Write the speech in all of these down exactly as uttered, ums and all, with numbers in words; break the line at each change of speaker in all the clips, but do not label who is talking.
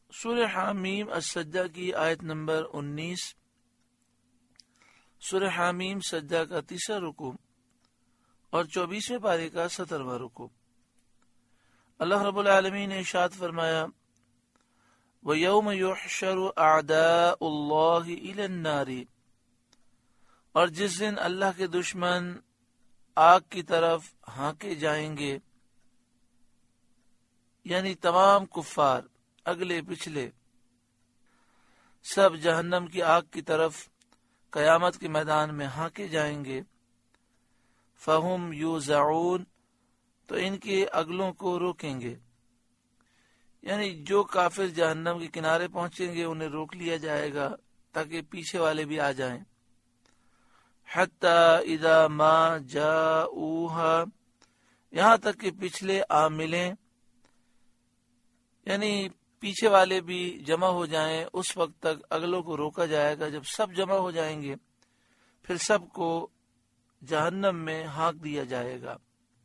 سورہ حامیم السجدہ کی آیت نمبر انیس، سورہ حامیم سجدہ کا تیسرا رکوع اور چوبیسویں پارے کا سترواں رکوع۔ اللہ رب العالمین نے ارشاد فرمایا، وَيَوْمَ يُحْشَرُ أَعْدَاءُ اللَّهِ إِلَى النَّارِ، اور جس دن اللہ کے دشمن آگ کی طرف ہانکے جائیں گے، یعنی تمام کفار اگلے پچھلے سب جہنم کی آگ کی طرف قیامت کے میدان میں ہانکے جائیں گے۔ فَهُمْ يُوزَعُونَ، تو ان کے اگلوں کو روکیں گے، یعنی جو کافر جہنم کے کنارے پہنچیں گے انہیں روک لیا جائے گا تاکہ پیچھے والے بھی آ جائیں۔ حَتَّى إِذَا مَا جَاءُوهَا، یہاں تک کہ پچھلے آ ملیں، یعنی پیچھے والے بھی جمع ہو جائیں، اس وقت تک اگلوں کو روکا جائے گا۔ جب سب جمع ہو جائیں گے پھر سب کو جہنم میں ہانک دیا جائے گا۔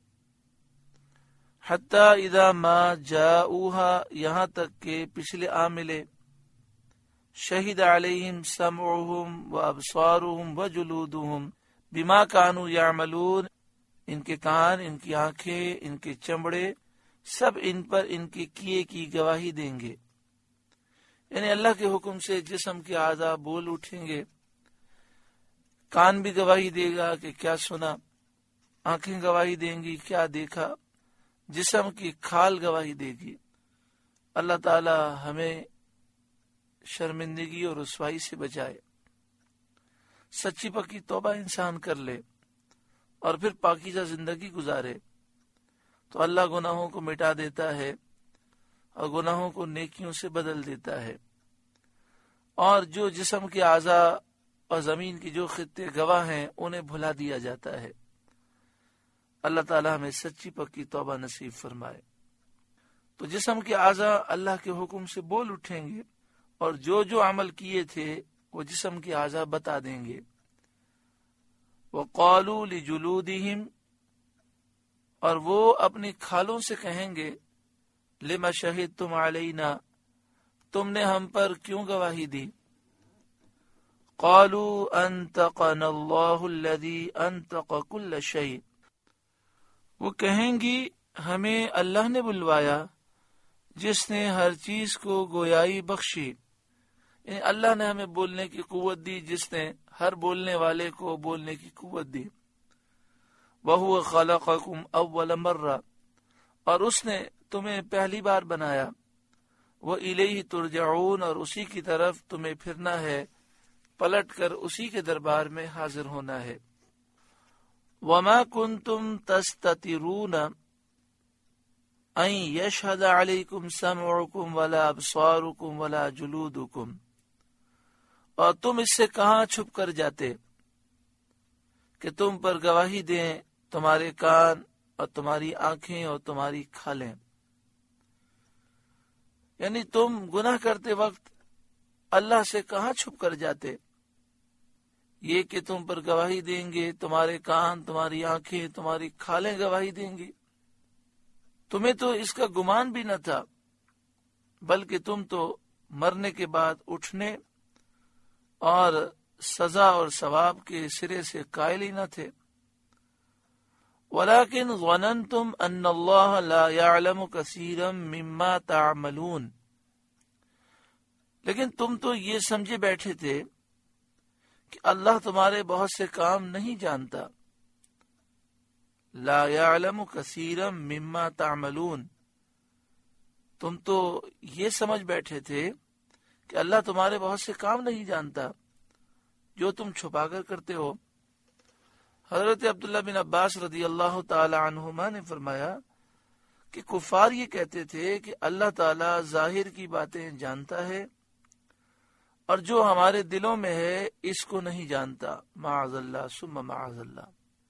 حتیٰ اذا ما جاؤوها، یہاں تک کہ پچھلے آ ملے۔ شہد علیہم سمعہم وابصارہم وجلودہم بما کانوا یعملون، ان کے کان، ان کی آنکھیں، ان کے چمڑے سب ان پر ان کے کیے کی گواہی دیں گے، یعنی اللہ کے حکم سے جسم کے اعضاء بول اٹھیں گے۔ کان بھی گواہی دے گا کہ کیا سنا، آنکھیں گواہی دیں گی کیا دیکھا، جسم کی کھال گواہی دے گی۔ اللہ تعالی ہمیں شرمندگی اور رسوائی سے بچائے۔ سچی پکی توبہ انسان کر لے اور پھر پاکیزہ زندگی گزارے تو اللہ گناہوں کو مٹا دیتا ہے اور گناہوں کو نیکیوں سے بدل دیتا ہے، اور جو جسم کے اعضاء اور زمین کی جو خطے گواہ ہیں انہیں بھلا دیا جاتا ہے۔ اللہ تعالی ہمیں سچی پکی توبہ نصیب فرمائے۔ تو جسم کے اعضاء اللہ کے حکم سے بول اٹھیں گے اور جو جو عمل کیے تھے وہ جسم کے اعضاء بتا دیں گے۔ وَقَالُوا لِجُلُودِهِمْ، اور وہ اپنی کھالوں سے کہیں گے، لِمَ شَهِدْتُمْ عَلَيْنَا، تم نے ہم پر کیوں گواہی دی؟ قَالُوا أَنْطَقَنَا اللَّهُ الَّذِي أَنْطَقَ كُلَّ شَيْءٍ، وہ کہیں گی ہمیں اللہ نے بلوایا جس نے ہر چیز کو گویائی بخشی، یعنی اللہ نے ہمیں بولنے کی قوت دی، جس نے ہر بولنے والے کو بولنے کی قوت دی۔ وَهُوَ خَلَقَكُمْ أَوَّلَ مَرَّةٍ، اور اس نے تمہیں پہلی بار بنایا۔ وَإِلَيْهِ تُرْجَعُونَ، اور اسی کی طرف تمہیں پھرنا ہے، پلٹ کر اسی کے دربار میں حاضر ہونا ہے۔ وَمَا كُنْتُمْ تَسْتَتِرُونَ أَن يَشْهَدَ عَلَيْكُمْ سَمْعُكُمْ وَلَا أَبْصَارُكُمْ وَلَا جُلُودُكُمْ، اور تم اس سے کہاں چھپ کر جاتے کہ تم پر گواہی دیں تمہارے کان اور تمہاری آنکھیں اور تمہاری کھالیں، یعنی تم گناہ کرتے وقت اللہ سے کہاں چھپ کر جاتے؟ یہ کہ تم پر گواہی دیں گے، تمہارے کان، تمہاری آنکھیں، تمہاری کھالیں گواہی دیں گی۔ تمہیں تو اس کا گمان بھی نہ تھا، بلکہ تم تو مرنے کے بعد اٹھنے اور سزا اور ثواب کے سرے سے قائل ہی نہ تھے۔ وَلَكِنْ ظَنَنْتُمْ أَنَّ اللَّهَ لَا يَعْلَمُ كَثِيرًا مِمَّا تَعْمَلُونَ، لیکن تم تو یہ سمجھے بیٹھے تھے کہ اللہ تمہارے بہت سے کام نہیں جانتا۔ لا يعلم كثيرا مما تعملون، تم تو یہ سمجھ بیٹھے تھے کہ اللہ تمہارے بہت سے کام نہیں جانتا جو تم چھپا کر کرتے ہو۔ حضرت عبداللہ بن عباس رضی اللہ تعالی عنہما نے فرمایا کہ کفار یہ کہتے تھے کہ اللہ تعالی ظاہر کی باتیں جانتا ہے اور جو ہمارے دلوں میں ہے اس کو نہیں جانتا، معاذ اللہ ثم معاذ اللہ۔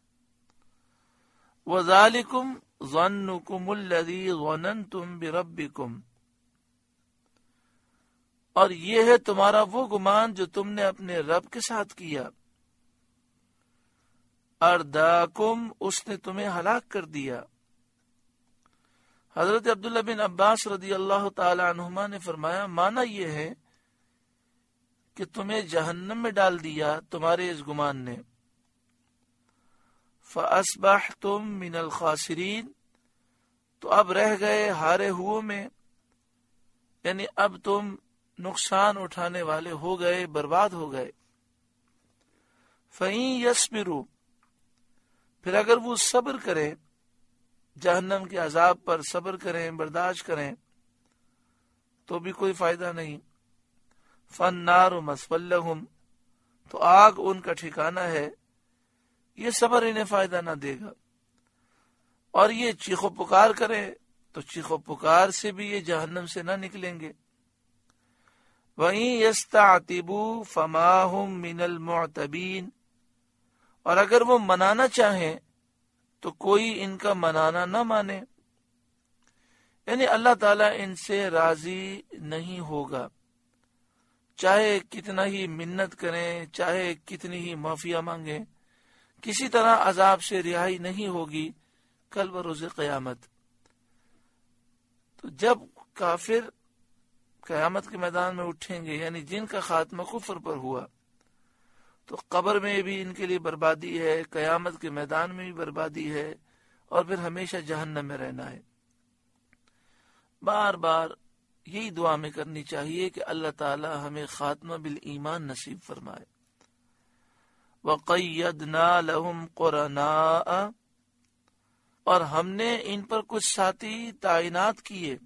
وَذَلِكُمْ ظَنُّكُمُ الَّذِي ظَنَنْتُمْ بِرَبِّكُمْ، اور یہ ہے تمہارا وہ گمان جو تم نے اپنے رب کے ساتھ کیا۔ ارداکم، اس نے تمہیں ہلاک کر دیا۔ حضرت عبداللہ بن عباس رضی اللہ تعالی عنہما نے فرمایا معنی یہ ہے کہ تمہیں جہنم میں ڈال دیا تمہارے اس گمان نے، فَأَصْبَحْتُم مِّنَ الْخَاسِرِينَ، تو اب رہ گئے ہارے ہوئے میں، یعنی اب تم نقصان اٹھانے والے ہو گئے، برباد ہو گئے۔ فَإِن يَصْبِرُوا، پھر اگر وہ صبر کریں، جہنم کے عذاب پر صبر کریں، برداشت کریں، تو بھی کوئی فائدہ نہیں۔ فَالنَّارُ مَثْوًى لَهُمْ، تو آگ ان کا ٹھکانہ ہے، یہ صبر انہیں فائدہ نہ دے گا۔ اور یہ چیخو پکار کرے تو چیخو پکار سے بھی یہ جہنم سے نہ نکلیں گے۔ وَإِن يَسْتَعْتِبُوا فَمَا هُمْ مِنَ الْمُعْتَبِينَ، اور اگر وہ منانا چاہیں تو کوئی ان کا منانا نہ مانے، یعنی اللہ تعالیٰ ان سے راضی نہیں ہوگا، چاہے کتنا ہی منت کریں، چاہے کتنی ہی معافیہ مانگیں، کسی طرح عذاب سے رہائی نہیں ہوگی کل بروز قیامت۔ تو جب کافر قیامت کے میدان میں اٹھیں گے، یعنی جن کا خاتمہ کفر پر ہوا، تو قبر میں بھی ان کے لیے بربادی ہے، قیامت کے میدان میں بھی بربادی ہے، اور پھر ہمیشہ جہنم میں رہنا ہے۔ بار بار یہی دعا میں کرنی چاہیے کہ اللہ تعالی ہمیں خاتمہ بالایمان نصیب فرمائے۔ وَقَيَّدْنَا لَهُمْ قُرَنَاءَ، اور ہم نے ان پر کچھ ساتھی تعینات کیے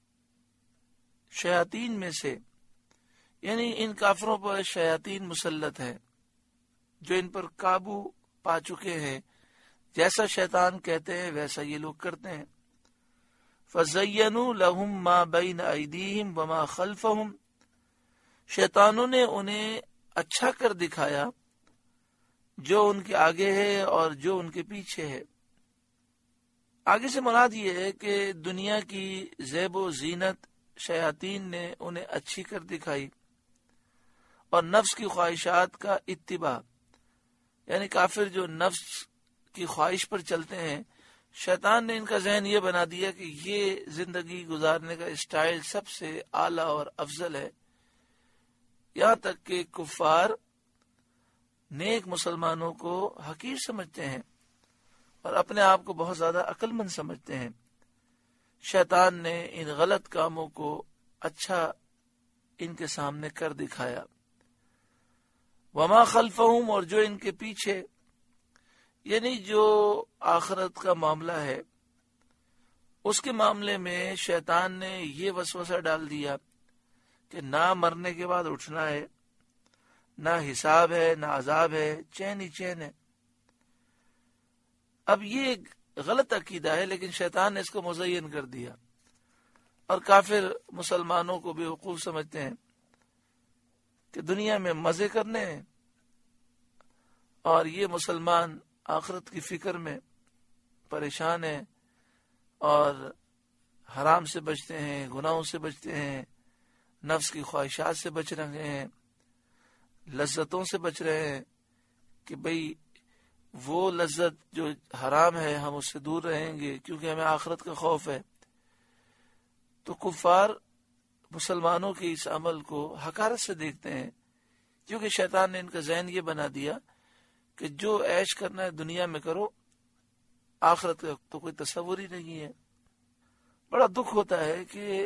شیاطین میں سے، یعنی ان کافروں پر شیاطین مسلط ہیں جو ان پر قابو پا چکے ہیں، جیسا شیطان کہتے ہیں ویسا یہ لوگ کرتے ہیں۔ فَزَيَّنُوا لَهُم مَا بَيْنَ أَيْدِيهِمْ وَمَا خَلْفَهُمْ، شیطانوں نے انہیں اچھا کر دکھایا جو ان کے آگے ہے اور جو ان کے پیچھے ہے۔ آگے سے مراد یہ ہے کہ دنیا کی زیب و زینت شیاطین نے انہیں اچھی کر دکھائی، اور نفس کی خواہشات کا اتباع، یعنی کافر جو نفس کی خواہش پر چلتے ہیں، شیطان نے ان کا ذہن یہ بنا دیا کہ یہ زندگی گزارنے کا اسٹائل سب سے اعلیٰ اور افضل ہے، یہاں تک کہ کفار نیک مسلمانوں کو حقیر سمجھتے ہیں اور اپنے آپ کو بہت زیادہ عقل مند سمجھتے ہیں۔ شیطان نے ان غلط کاموں کو اچھا ان کے سامنے کر دکھایا۔ وما خلفہم، اور جو ان کے پیچھے، یعنی جو آخرت کا معاملہ ہے اس کے معاملے میں شیطان نے یہ وسوسہ ڈال دیا کہ نہ مرنے کے بعد اٹھنا ہے، نہ حساب ہے، نہ عذاب ہے، چین ہی چین ہے۔ اب یہ ایک غلط عقیدہ ہے، لیکن شیطان نے اس کو مزین کر دیا، اور کافر مسلمانوں کو بے وقوف سمجھتے ہیں کہ دنیا میں مزے کرنے ہیں، اور یہ مسلمان آخرت کی فکر میں پریشان ہیں اور حرام سے بچتے ہیں، گناہوں سے بچتے ہیں، نفس کی خواہشات سے بچ رہے ہیں، لذتوں سے بچ رہے ہیں کہ بھئی وہ لذت جو حرام ہے ہم اس سے دور رہیں گے کیونکہ ہمیں آخرت کا خوف ہے۔ تو کفار مسلمانوں کے اس عمل کو حقارت سے دیکھتے ہیں، کیونکہ شیطان نے ان کا ذہن یہ بنا دیا کہ جو عیش کرنا ہے دنیا میں کرو، آخرت کا تو کوئی تصور ہی نہیں ہے۔ بڑا دکھ ہوتا ہے کہ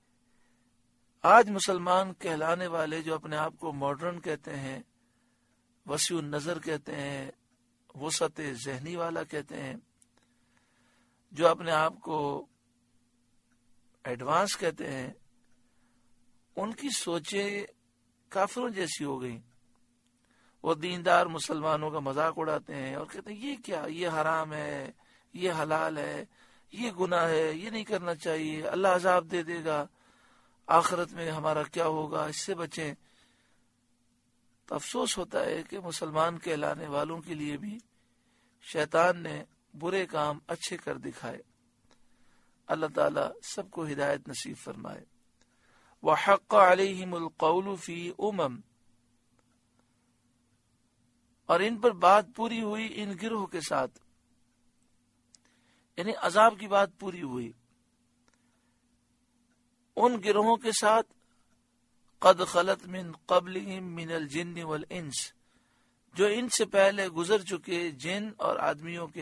آج مسلمان کہلانے والے جو اپنے آپ کو ماڈرن کہتے ہیں، وسیع النظر کہتے ہیں، وسعت ذہنی والا کہتے ہیں، جو اپنے آپ کو ایڈوانس کہتے ہیں، ان کی سوچیں کافروں جیسی ہو گئی۔ وہ دیندار مسلمانوں کا مذاق اڑاتے ہیں اور کہتے ہیں یہ کیا، یہ حرام ہے، یہ حلال ہے، یہ گناہ ہے، یہ نہیں کرنا چاہیے، اللہ عذاب دے دے گا، آخرت میں ہمارا کیا ہوگا، اس سے بچیں۔ تو افسوس ہوتا ہے کہ مسلمان کہلانے والوں کے لیے بھی شیطان نے برے کام اچھے کر دکھائے۔ اللہ تعالیٰ سب کو ہدایت نصیب فرمائے۔ وَحَقَّ عَلَيْهِمُ الْقَوْلُ فِي أُمَمٍ، اور ان پر بات پوری ہوئی ان گروہ کے ساتھ، یعنی عذاب کی بات پوری ہوئی ان گروہوں کے ساتھ قد خلت من قبلہم من الجن والانس، جو ان سے پہلے گزر چکے جن اور آدمیوں کے،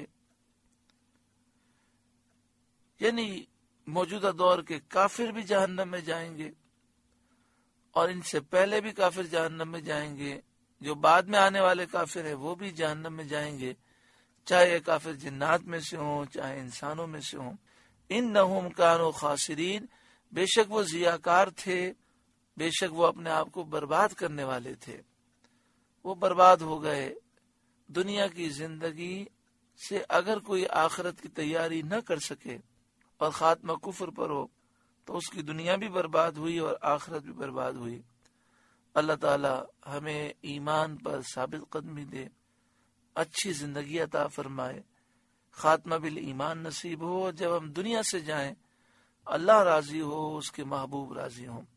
یعنی موجودہ دور کے کافر بھی جہنم میں جائیں گے اور ان سے پہلے بھی کافر جہنم میں جائیں گے، جو بعد میں آنے والے کافر ہیں وہ بھی جہنم میں جائیں گے، چاہے یہ کافر جنات میں سے ہوں چاہے انسانوں میں سے ہوں۔ انہم کانوا خاسرین، بے شک وہ ضیاءکار تھے، بے شک وہ اپنے آپ کو برباد کرنے والے تھے، وہ برباد ہو گئے۔ دنیا کی زندگی سے اگر کوئی آخرت کی تیاری نہ کر سکے اور خاتمہ کفر پر ہو تو اس کی دنیا بھی برباد ہوئی اور آخرت بھی برباد ہوئی۔ اللہ تعالی ہمیں ایمان پر ثابت قدمی دے، اچھی زندگی عطا فرمائے، خاتمہ بالایمان نصیب ہو، جب ہم دنیا سے جائیں اللہ راضی ہو، اس کے محبوب راضی ہوں۔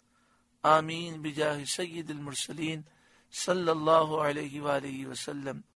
آمین بجاہ سید المرسلین صلی اللہ علیہ وآلہ وسلم۔